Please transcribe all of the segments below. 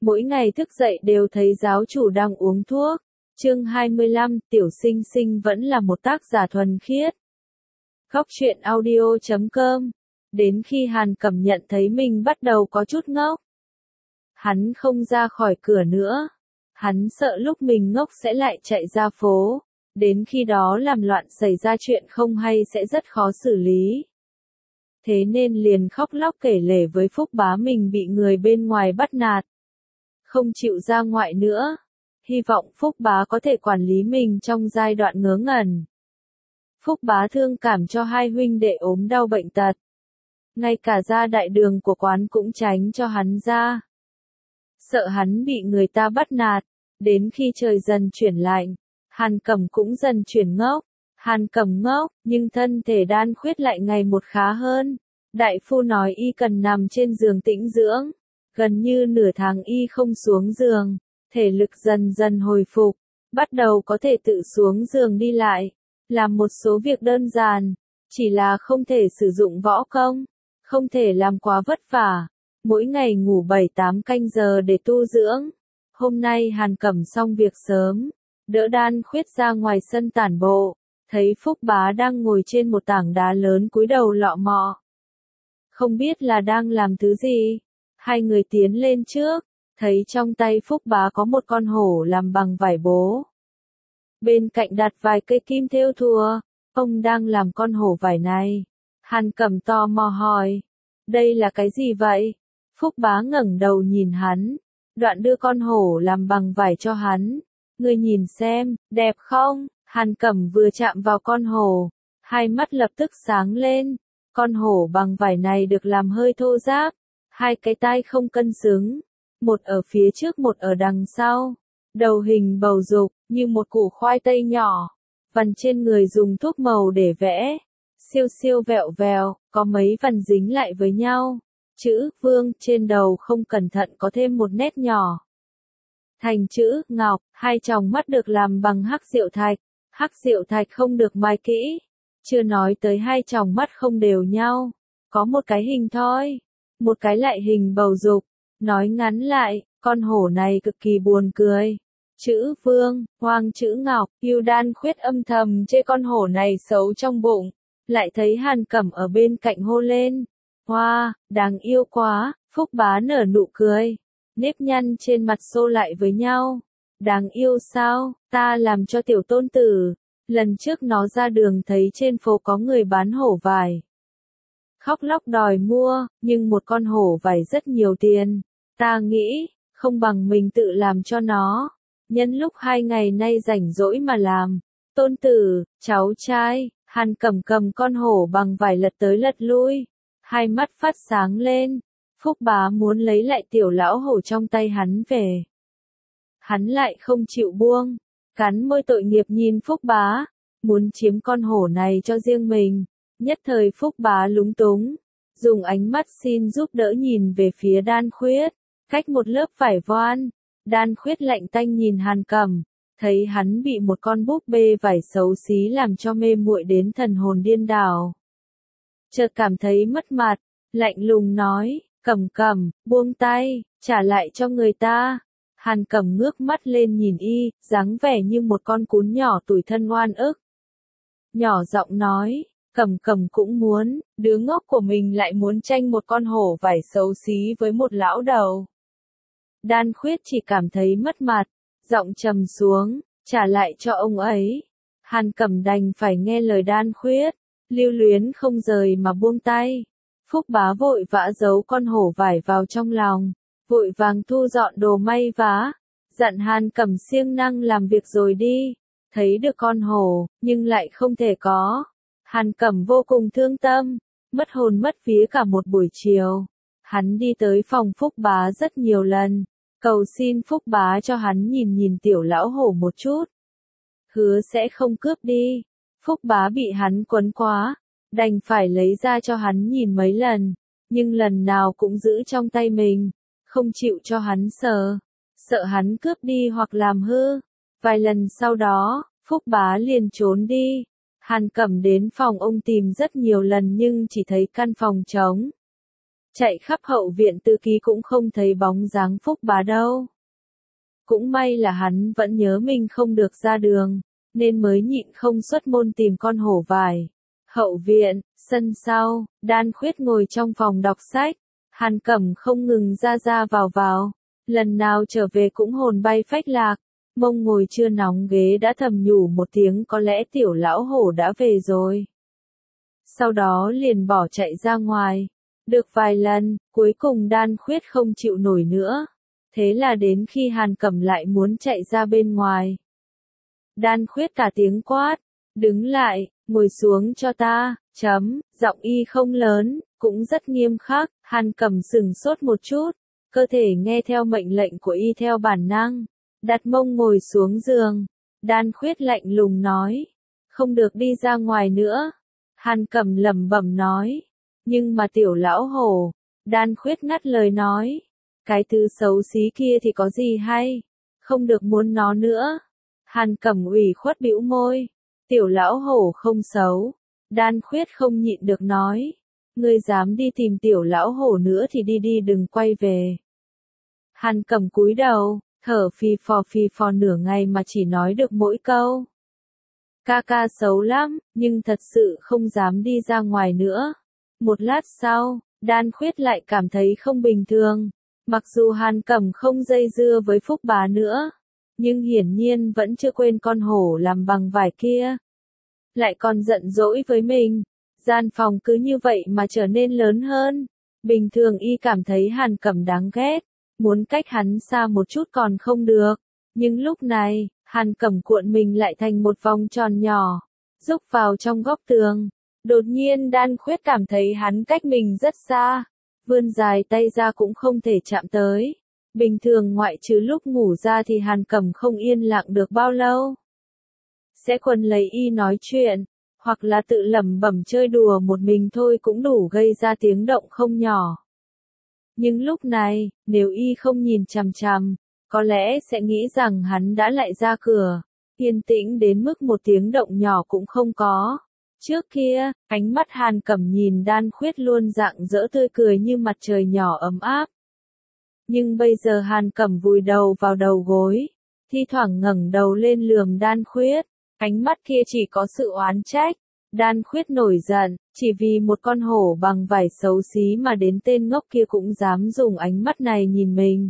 Mỗi ngày thức dậy đều thấy giáo chủ đang uống thuốc. Chương 25, Tiểu Sinh Sinh vẫn là một tác giả thuần khiết. Góc truyện audio.com. Đến khi Hàn Cẩm nhận thấy mình bắt đầu có chút ngốc. Hắn không ra khỏi cửa nữa. Hắn sợ lúc mình ngốc sẽ lại chạy ra phố. Đến khi đó làm loạn xảy ra chuyện không hay sẽ rất khó xử lý. Thế nên liền khóc lóc kể lể với Phúc Bá mình bị người bên ngoài bắt nạt. Không chịu ra ngoại nữa. Hy vọng Phúc Bá có thể quản lý mình trong giai đoạn ngớ ngẩn. Phúc Bá thương cảm cho hai huynh đệ ốm đau bệnh tật. Ngay cả ra đại đường của quán cũng tránh cho hắn ra. Sợ hắn bị người ta bắt nạt. Đến khi trời dần chuyển lạnh, Hàn Cẩm cũng dần chuyển ngốc. Hàn Cẩm ngốc, nhưng thân thể Đan Khuyết lại ngày một khá hơn. Đại phu nói y cần nằm trên giường tĩnh dưỡng. Gần như nửa tháng y không xuống giường, thể lực dần dần hồi phục, bắt đầu có thể tự xuống giường đi lại, làm một số việc đơn giản, chỉ là không thể sử dụng võ công, không thể làm quá vất vả, mỗi ngày ngủ 7-8 canh giờ để tu dưỡng. Hôm nay Hàn Cẩm xong việc sớm, đỡ Đan Khuyết ra ngoài sân tản bộ, thấy Phúc Bá đang ngồi trên một tảng đá lớn cúi đầu lọ mọ. Không biết là đang làm thứ gì. Hai người tiến lên trước, thấy trong tay Phúc Bá có một con hổ làm bằng vải bố. Bên cạnh đặt vài cây kim thêu thùa, ông đang làm con hổ vải này. Hàn Cẩm tò mò hỏi, đây là cái gì vậy? Phúc Bá ngẩng đầu nhìn hắn, đoạn đưa con hổ làm bằng vải cho hắn. Ngươi nhìn xem, đẹp không? Hàn Cẩm vừa chạm vào con hổ, hai mắt lập tức sáng lên. Con hổ bằng vải này được làm hơi thô ráp. Hai cái tai không cân xứng, một ở phía trước một ở đằng sau, đầu hình bầu dục, như một củ khoai tây nhỏ, vằn trên người dùng thuốc màu để vẽ, siêu siêu vẹo vèo, có mấy vằn dính lại với nhau, chữ Vương trên đầu không cẩn thận có thêm một nét nhỏ. Thành chữ Ngọc, hai tròng mắt được làm bằng hắc diệu thạch không được mài kỹ, chưa nói tới hai tròng mắt không đều nhau, có một cái hình thoi. Một cái lại hình bầu dục, nói ngắn lại, con hổ này cực kỳ buồn cười. Chữ Vương, Hoàng chữ Ngọc, yêu Đan Khuyết âm thầm chê con hổ này xấu trong bụng, lại thấy Hàn Cẩm ở bên cạnh hô lên. Hoa, đáng yêu quá, Phúc Bá nở nụ cười, nếp nhăn trên mặt xô lại với nhau. Đáng yêu sao, ta làm cho tiểu tôn tử, lần trước nó ra đường thấy trên phố có người bán hổ vải. Khóc lóc đòi mua, nhưng một con hổ vải rất nhiều tiền. Ta nghĩ, không bằng mình tự làm cho nó. Nhân lúc 2 ngày nay rảnh rỗi mà làm. Tôn tử, cháu trai, Hàn Cẩm cầm con hổ bằng vải lật tới lật lui. Hai mắt phát sáng lên. Phúc Bá muốn lấy lại tiểu lão hổ trong tay hắn về. Hắn lại không chịu buông. Cắn môi tội nghiệp nhìn Phúc Bá. Muốn chiếm con hổ này cho riêng mình. Nhất thời Phúc Bá lúng túng, dùng ánh mắt xin giúp đỡ nhìn về phía Đan Khuyết, cách một lớp vải voan. Đan Khuyết lạnh tanh nhìn Hàn Cẩm, thấy hắn bị một con búp bê vải xấu xí làm cho mê muội đến thần hồn điên đảo. Chợt cảm thấy mất mặt, lạnh lùng nói, Cẩm Cẩm, buông tay, trả lại cho người ta. Hàn Cẩm ngước mắt lên nhìn y, dáng vẻ như một con cún nhỏ tủi thân oan ức. Nhỏ giọng nói, Cẩm Cẩm cũng muốn, đứa ngốc của mình lại muốn tranh một con hổ vải xấu xí với một lão đầu. Đan Khuyết chỉ cảm thấy mất mặt, giọng trầm xuống, trả lại cho ông ấy. Hàn Cẩm đành phải nghe lời Đan Khuyết, lưu luyến không rời mà buông tay. Phúc Bá vội vã giấu con hổ vải vào trong lòng, vội vàng thu dọn đồ may vá, dặn Hàn Cẩm siêng năng làm việc rồi đi. Thấy được con hổ, nhưng lại không thể có. Hàn Cẩm vô cùng thương tâm, mất hồn mất vía cả một buổi chiều. Hắn đi tới phòng Phúc Bá rất nhiều lần, cầu xin Phúc Bá cho hắn nhìn tiểu lão hổ một chút. Hứa sẽ không cướp đi. Phúc Bá bị hắn quấn quá, đành phải lấy ra cho hắn nhìn mấy lần, nhưng lần nào cũng giữ trong tay mình, không chịu cho hắn sờ, sợ hắn cướp đi hoặc làm hư. Vài lần sau đó, Phúc Bá liền trốn đi. Hàn Cẩm đến phòng ông tìm rất nhiều lần nhưng chỉ thấy căn phòng trống. Chạy khắp hậu viện Tư Ký cũng không thấy bóng dáng Phúc Bá đâu. Cũng may là hắn vẫn nhớ mình không được ra đường, nên mới nhịn không xuất môn tìm con hổ vải. Hậu viện, sân sau, Đan Khuyết ngồi trong phòng đọc sách, Hàn Cẩm không ngừng ra vào. Lần nào trở về cũng hồn bay phách lạc, mông ngồi chưa nóng ghế đã thầm nhủ một tiếng có lẽ tiểu lão hổ đã về rồi. Sau đó liền bỏ chạy ra ngoài. Được vài lần, cuối cùng Đan Khuyết không chịu nổi nữa. Thế là đến khi Hàn Cẩm lại muốn chạy ra bên ngoài. Đan Khuyết cả tiếng quát, đứng lại, ngồi xuống cho ta, giọng y không lớn, cũng rất nghiêm khắc, Hàn Cẩm sửng sốt một chút, cơ thể nghe theo mệnh lệnh của y theo bản năng, đặt mông ngồi xuống giường. Đan Khuyết lạnh lùng nói, không được đi ra ngoài nữa. Hàn Cẩm lẩm bẩm nói, nhưng mà tiểu lão hổ, Đan Khuyết ngắt lời nói, cái thứ xấu xí kia thì có gì hay, không được muốn nó nữa. Hàn Cẩm ủy khuất bĩu môi, tiểu lão hổ không xấu. Đan Khuyết không nhịn được nói, ngươi dám đi tìm tiểu lão hổ nữa thì đi đừng quay về. Hàn Cẩm cúi đầu, thở phì phò nửa ngày mà chỉ nói được mỗi câu. Ca ca xấu lắm, nhưng thật sự không dám đi ra ngoài nữa. Một lát sau, Đan Khuyết lại cảm thấy không bình thường. Mặc dù Hàn Cẩm không dây dưa với Phúc Bá nữa, nhưng hiển nhiên vẫn chưa quên con hổ làm bằng vải kia. Lại còn giận dỗi với mình. Gian phòng cứ như vậy mà trở nên lớn hơn. Bình thường y cảm thấy Hàn Cẩm đáng ghét, muốn cách hắn xa một chút còn không được. Nhưng lúc này, Hàn Cẩm cuộn mình lại thành một vòng tròn nhỏ, rúc vào trong góc tường. Đột nhiên Đan Khuyết cảm thấy hắn cách mình rất xa, vươn dài tay ra cũng không thể chạm tới. Bình thường ngoại trừ lúc ngủ ra thì Hàn Cẩm không yên lặng được bao lâu. Sẽ quần lấy y nói chuyện, hoặc là tự lẩm bẩm chơi đùa một mình thôi cũng đủ gây ra tiếng động không nhỏ. Nhưng lúc này, nếu y không nhìn chằm chằm, có lẽ sẽ nghĩ rằng hắn đã lại ra cửa, yên tĩnh đến mức một tiếng động nhỏ cũng không có. Trước kia, ánh mắt Hàn Cẩm nhìn Đan Khuyết luôn rạng rỡ tươi cười như mặt trời nhỏ ấm áp. Nhưng bây giờ Hàn Cẩm vùi đầu vào đầu gối, thi thoảng ngẩng đầu lên lườm Đan Khuyết, ánh mắt kia chỉ có sự oán trách. Đan Khuyết nổi giận, chỉ vì một con hổ bằng vải xấu xí mà đến tên ngốc kia cũng dám dùng ánh mắt này nhìn mình.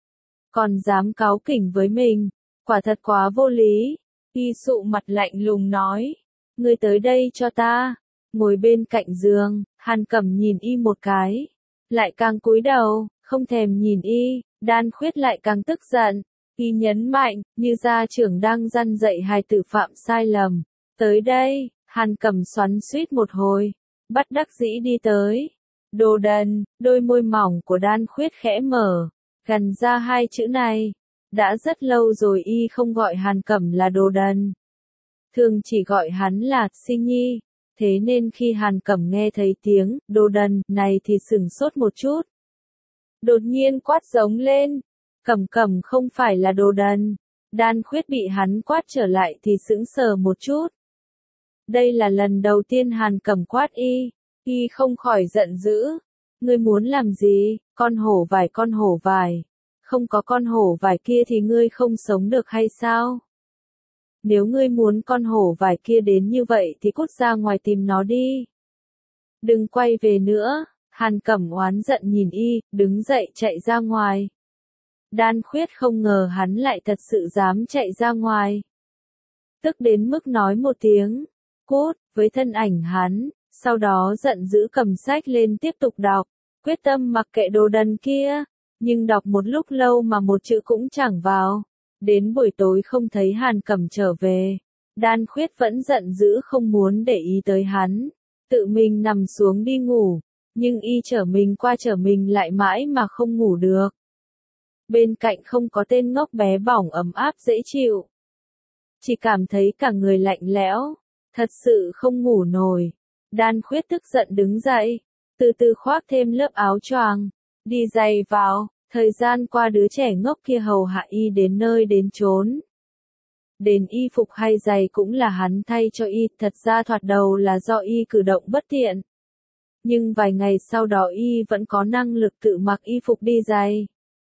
Còn dám cáu kỉnh với mình, quả thật quá vô lý. Y sụ mặt lạnh lùng nói, ngươi tới đây cho ta. Ngồi bên cạnh giường, Hàn Cẩm nhìn y một cái, lại càng cúi đầu, không thèm nhìn y. Đan Khuyết lại càng tức giận, y nhấn mạnh, như gia trưởng đang răn dạy hài tử phạm sai lầm. Tới đây. Hàn Cẩm xoắn xuýt một hồi, bất đắc dĩ đi tới. Đồ đần, đôi môi mỏng của Đan Khuyết khẽ mở, gằn ra hai chữ này. Đã rất lâu rồi y không gọi Hàn Cẩm là đồ đần. Thường chỉ gọi hắn là Sinh Nhi. Thế nên khi Hàn Cẩm nghe thấy tiếng đồ đần này thì sửng sốt một chút. Đột nhiên quát giống lên, Cẩm Cẩm không phải là đồ đần. Đan Khuyết bị hắn quát trở lại thì sững sờ một chút. Đây là lần đầu tiên Hàn Cẩm quát y không khỏi giận dữ. Ngươi muốn làm gì, con hổ vải, không có con hổ vải kia thì ngươi không sống được hay sao? Nếu ngươi muốn con hổ vải kia đến như vậy thì cút ra ngoài tìm nó đi. Đừng quay về nữa. Hàn Cẩm oán giận nhìn y, đứng dậy chạy ra ngoài. Đan Khuyết không ngờ hắn lại thật sự dám chạy ra ngoài. Tức đến mức nói một tiếng cút với thân ảnh hắn, sau đó giận dữ cầm sách lên tiếp tục đọc, quyết tâm mặc kệ đồ đần kia, nhưng đọc một lúc lâu mà một chữ cũng chẳng vào. Đến buổi tối không thấy Hàn Cẩm trở về, Đan Khuyết vẫn giận dữ không muốn để ý tới hắn, tự mình nằm xuống đi ngủ, nhưng y trở mình qua trở mình lại mãi mà không ngủ được. Bên cạnh không có tên ngốc bé bỏng ấm áp dễ chịu, chỉ cảm thấy cả người lạnh lẽo. Thật sự không ngủ nổi. Đan Khuyết tức giận đứng dậy, từ từ khoác thêm lớp áo choàng, đi giày vào. Thời gian qua đứa trẻ ngốc kia hầu hạ y đến nơi đến chốn. Đến y phục hay giày cũng là hắn thay cho y, thật ra thoạt đầu là do y cử động bất tiện. Nhưng vài ngày sau đó y vẫn có năng lực tự mặc y phục đi giày.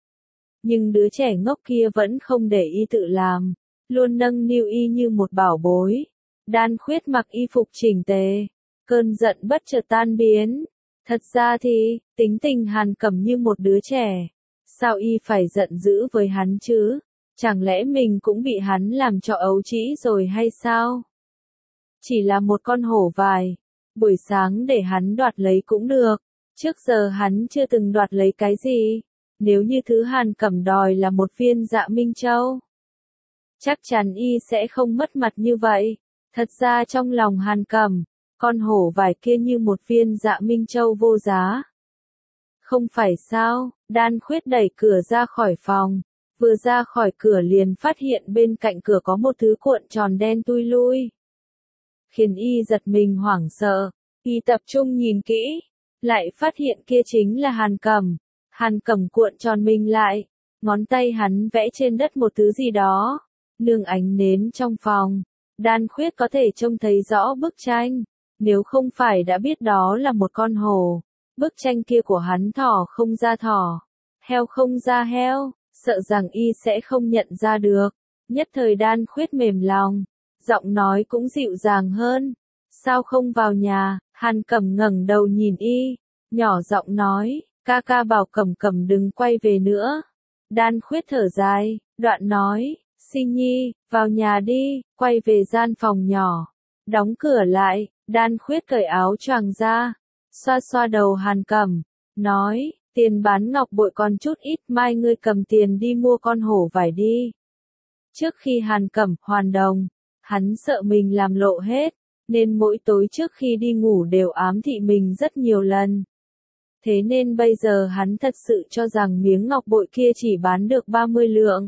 Nhưng đứa trẻ ngốc kia vẫn không để y tự làm, luôn nâng niu y như một bảo bối. Đan Khuyết mặc y phục chỉnh tề, cơn giận bất chợt tan biến. Thật ra thì, tính tình Hàn Cẩm như một đứa trẻ. Sao y phải giận dữ với hắn chứ? Chẳng lẽ mình cũng bị hắn làm cho ấu trĩ rồi hay sao? Chỉ là một con hổ vải, buổi sáng để hắn đoạt lấy cũng được. Trước giờ hắn chưa từng đoạt lấy cái gì. Nếu như thứ Hàn Cẩm đòi là một viên Dạ Minh Châu, chắc chắn y sẽ không mất mặt như vậy. Thật ra trong lòng Hàn Cẩm, con hổ vải kia như một viên Dạ Minh Châu vô giá. Không phải sao? Đan Khuyết đẩy cửa ra khỏi phòng, vừa ra khỏi cửa liền phát hiện bên cạnh cửa có một thứ cuộn tròn đen tui lui, khiến y giật mình hoảng sợ. Y tập trung nhìn kỹ, lại phát hiện kia chính là Hàn Cẩm. Hàn Cẩm cuộn tròn mình lại, ngón tay hắn vẽ trên đất một thứ gì đó. Nương ánh nến trong phòng, Đan Khuyết có thể trông thấy rõ bức tranh. Nếu không phải đã biết đó là một con hổ, bức tranh kia của hắn thỏ không ra thỏ, heo không ra heo, sợ rằng y sẽ không nhận ra được. Nhất thời Đan Khuyết mềm lòng, giọng nói cũng dịu dàng hơn. Sao không vào nhà? Hàn Cẩm ngẩng đầu nhìn y, nhỏ giọng nói, ca ca bảo Cẩm Cẩm đừng quay về nữa. Đan Khuyết thở dài, đoạn nói, Sinh Nhi, vào nhà đi, quay về gian phòng nhỏ, đóng cửa lại. Đan Khuyết cởi áo choàng ra, xoa xoa đầu Hàn Cẩm, nói, tiền bán ngọc bội còn chút ít, mai ngươi cầm tiền đi mua con hổ vải đi. Trước khi Hàn Cẩm hoàn đồng, hắn sợ mình làm lộ hết, nên mỗi tối trước khi đi ngủ đều ám thị mình rất nhiều lần. Thế nên bây giờ hắn thật sự cho rằng miếng ngọc bội kia chỉ bán được 30 lượng.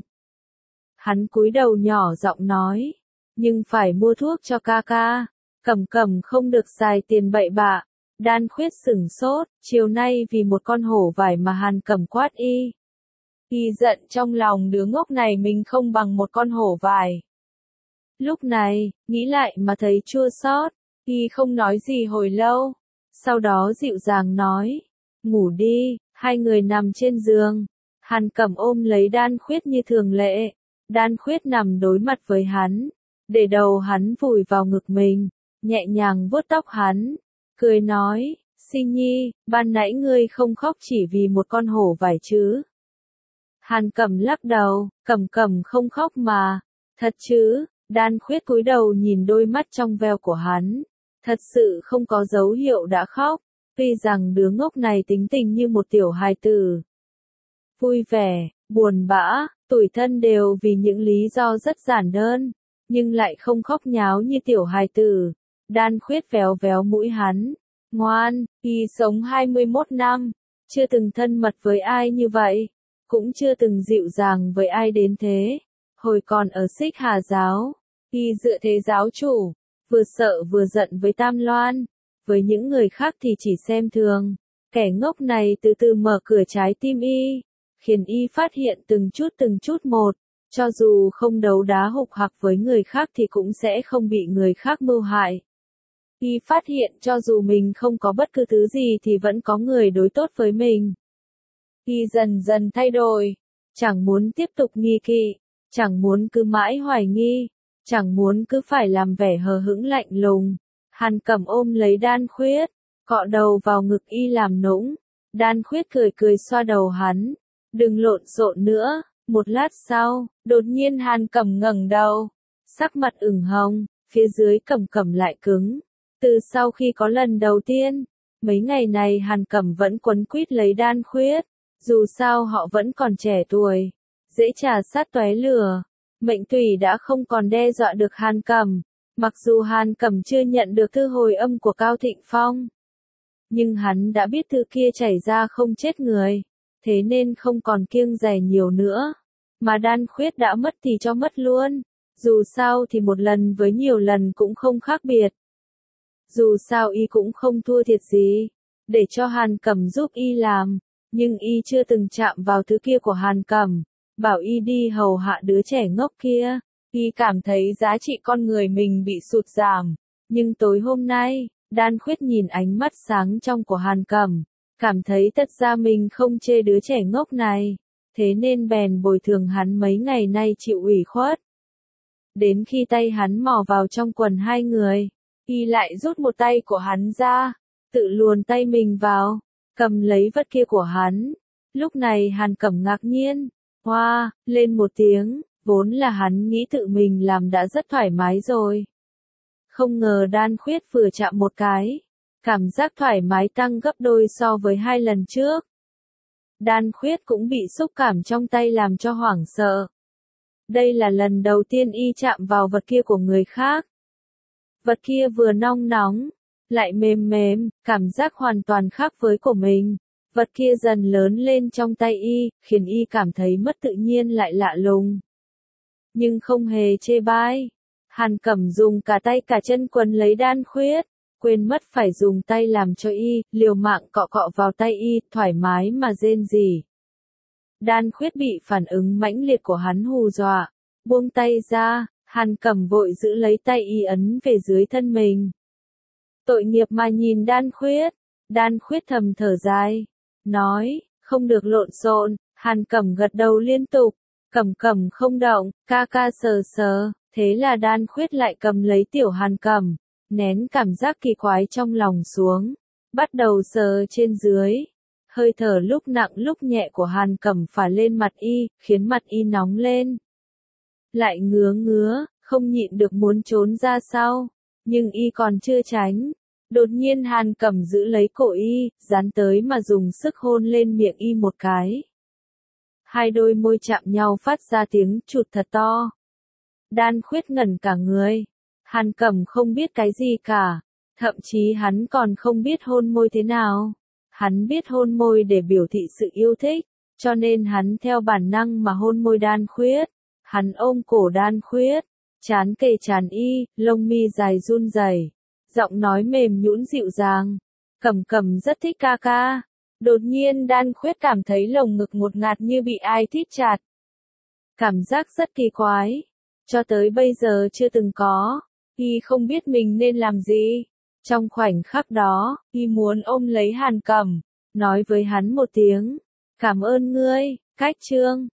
Hắn cúi đầu nhỏ giọng nói, nhưng phải mua thuốc cho ca ca. Cẩm Cẩm không được xài tiền bậy bạ. Đan Khuyết sửng sốt, chiều nay vì một con hổ vải mà Hàn Cẩm quát y. Y giận trong lòng đứa ngốc này mình không bằng một con hổ vải. Lúc này, nghĩ lại mà thấy chua xót, y không nói gì hồi lâu. Sau đó dịu dàng nói, ngủ đi. Hai người nằm trên giường. Hàn Cẩm ôm lấy Đan Khuyết như thường lệ. Đan Khuyết nằm đối mặt với hắn, để đầu hắn vùi vào ngực mình, nhẹ nhàng vuốt tóc hắn, cười nói, Sinh Nhi, ban nãy ngươi không khóc chỉ vì một con hổ vải chứ? Hàn Cẩm lắc đầu, Cẩm Cẩm không khóc mà. Thật chứ? Đan Khuyết cúi đầu nhìn đôi mắt trong veo của hắn, thật sự không có dấu hiệu đã khóc, tuy rằng đứa ngốc này tính tình như một tiểu hài tử. Vui vẻ, buồn bã, tủi thân đều vì những lý do rất giản đơn, nhưng lại không khóc nháo như tiểu hài tử. Đan Khuyết véo véo mũi hắn, ngoan, y sống 21 năm, chưa từng thân mật với ai như vậy, cũng chưa từng dịu dàng với ai đến thế. Hồi còn ở Xích Hà giáo, y dựa thế giáo chủ, vừa sợ vừa giận với Tam Loan, với những người khác thì chỉ xem thường. Kẻ ngốc này từ từ mở cửa trái tim y, khiến y phát hiện từng chút một, cho dù không đấu đá hục hặc với người khác thì cũng sẽ không bị người khác mưu hại. Y phát hiện cho dù mình không có bất cứ thứ gì thì vẫn có người đối tốt với mình. Y dần dần thay đổi, chẳng muốn tiếp tục nghi kỵ, chẳng muốn cứ mãi hoài nghi, chẳng muốn cứ phải làm vẻ hờ hững lạnh lùng. Hàn Cẩm ôm lấy Đan Khuyết, cọ đầu vào ngực y làm nũng. Đan Khuyết cười cười xoa đầu hắn, đừng lộn xộn nữa. Một lát sau, đột nhiên Hàn Cẩm ngẩng đầu, sắc mặt ửng hồng, phía dưới Cẩm Cẩm lại cứng. Từ sau khi có lần đầu tiên, mấy ngày này Hàn Cẩm vẫn quấn quýt lấy Đan Khuyết, dù sao họ vẫn còn trẻ tuổi, dễ trà sát tóe lửa. Mệnh tùy đã không còn đe dọa được Hàn Cẩm, mặc dù Hàn Cẩm chưa nhận được thư hồi âm của Cao Thịnh Phong, nhưng hắn đã biết thư kia chảy ra không chết người, thế nên không còn kiêng dè nhiều nữa. Mà Đan Khuyết đã mất thì cho mất luôn, dù sao thì một lần với nhiều lần cũng không khác biệt. Dù sao y cũng không thua thiệt gì, để cho Hàn Cẩm giúp y làm, nhưng y chưa từng chạm vào thứ kia của Hàn Cẩm, bảo y đi hầu hạ đứa trẻ ngốc kia, y cảm thấy giá trị con người mình bị sụt giảm. Nhưng tối hôm nay, Đan Khuyết nhìn ánh mắt sáng trong của Hàn Cẩm, cảm thấy thật ra mình không chê đứa trẻ ngốc này, thế nên bèn bồi thường hắn mấy ngày nay chịu ủy khuất. Đến khi tay hắn mò vào trong quần hai người, y lại rút một tay của hắn ra, tự luồn tay mình vào, cầm lấy vật kia của hắn. Lúc này Hàn Cẩm ngạc nhiên, hoa, lên một tiếng, vốn là hắn nghĩ tự mình làm đã rất thoải mái rồi. Không ngờ Đan Khuyết vừa chạm một cái, cảm giác thoải mái tăng gấp đôi so với 2 lần trước. Đan Khuyết cũng bị xúc cảm trong tay làm cho hoảng sợ. Đây là lần đầu tiên y chạm vào vật kia của người khác. Vật kia vừa nong nóng, lại mềm mềm, cảm giác hoàn toàn khác với của mình. Vật kia dần lớn lên trong tay y, khiến y cảm thấy mất tự nhiên lại lạ lùng. Nhưng không hề chê bai. Hàn Cẩm dùng cả tay cả chân quấn lấy Đan Khuyết, quên mất phải dùng tay làm cho y, liều mạng cọ cọ vào tay y, thoải mái mà rên rỉ. Đan Khuyết bị phản ứng mãnh liệt của hắn hù dọa, buông tay ra, Hàn Cẩm vội giữ lấy tay y ấn về dưới thân mình. Tội nghiệp mà nhìn Đan Khuyết thầm thở dài, nói, không được lộn xộn. Hàn Cẩm gật đầu liên tục, Cẩm không động, ca ca sờ sờ, thế là Đan Khuyết lại cầm lấy tiểu Hàn Cẩm, nén cảm giác kỳ quái trong lòng xuống, bắt đầu sờ trên dưới. Hơi thở lúc nặng lúc nhẹ của Hàn Cẩm phả lên mặt y, khiến mặt y nóng lên. Lại ngứa, không nhịn được muốn trốn ra sau, nhưng y còn chưa tránh. Đột nhiên Hàn Cẩm giữ lấy cổ y, dán tới mà dùng sức hôn lên miệng y một cái. Hai đôi môi chạm nhau phát ra tiếng chụt thật to. Đan Khuyết ngẩn cả người. Hàn Cẩm không biết cái gì cả, thậm chí hắn còn không biết hôn môi thế nào. Hắn biết hôn môi để biểu thị sự yêu thích, cho nên hắn theo bản năng mà hôn môi Đan Khuyết. Hắn ôm cổ Đan Khuyết, trán kề trán y, lông mi dài run rẩy, giọng nói mềm nhũn dịu dàng. Cẩm rất thích ca ca. Đột nhiên Đan Khuyết cảm thấy lồng ngực ngột ngạt như bị ai thít chặt. Cảm giác rất kỳ quái, cho tới bây giờ chưa từng có. Y không biết mình nên làm gì. Trong khoảnh khắc đó, y muốn ôm lấy Hàn Cẩm, nói với hắn một tiếng, cảm ơn ngươi. Cách chương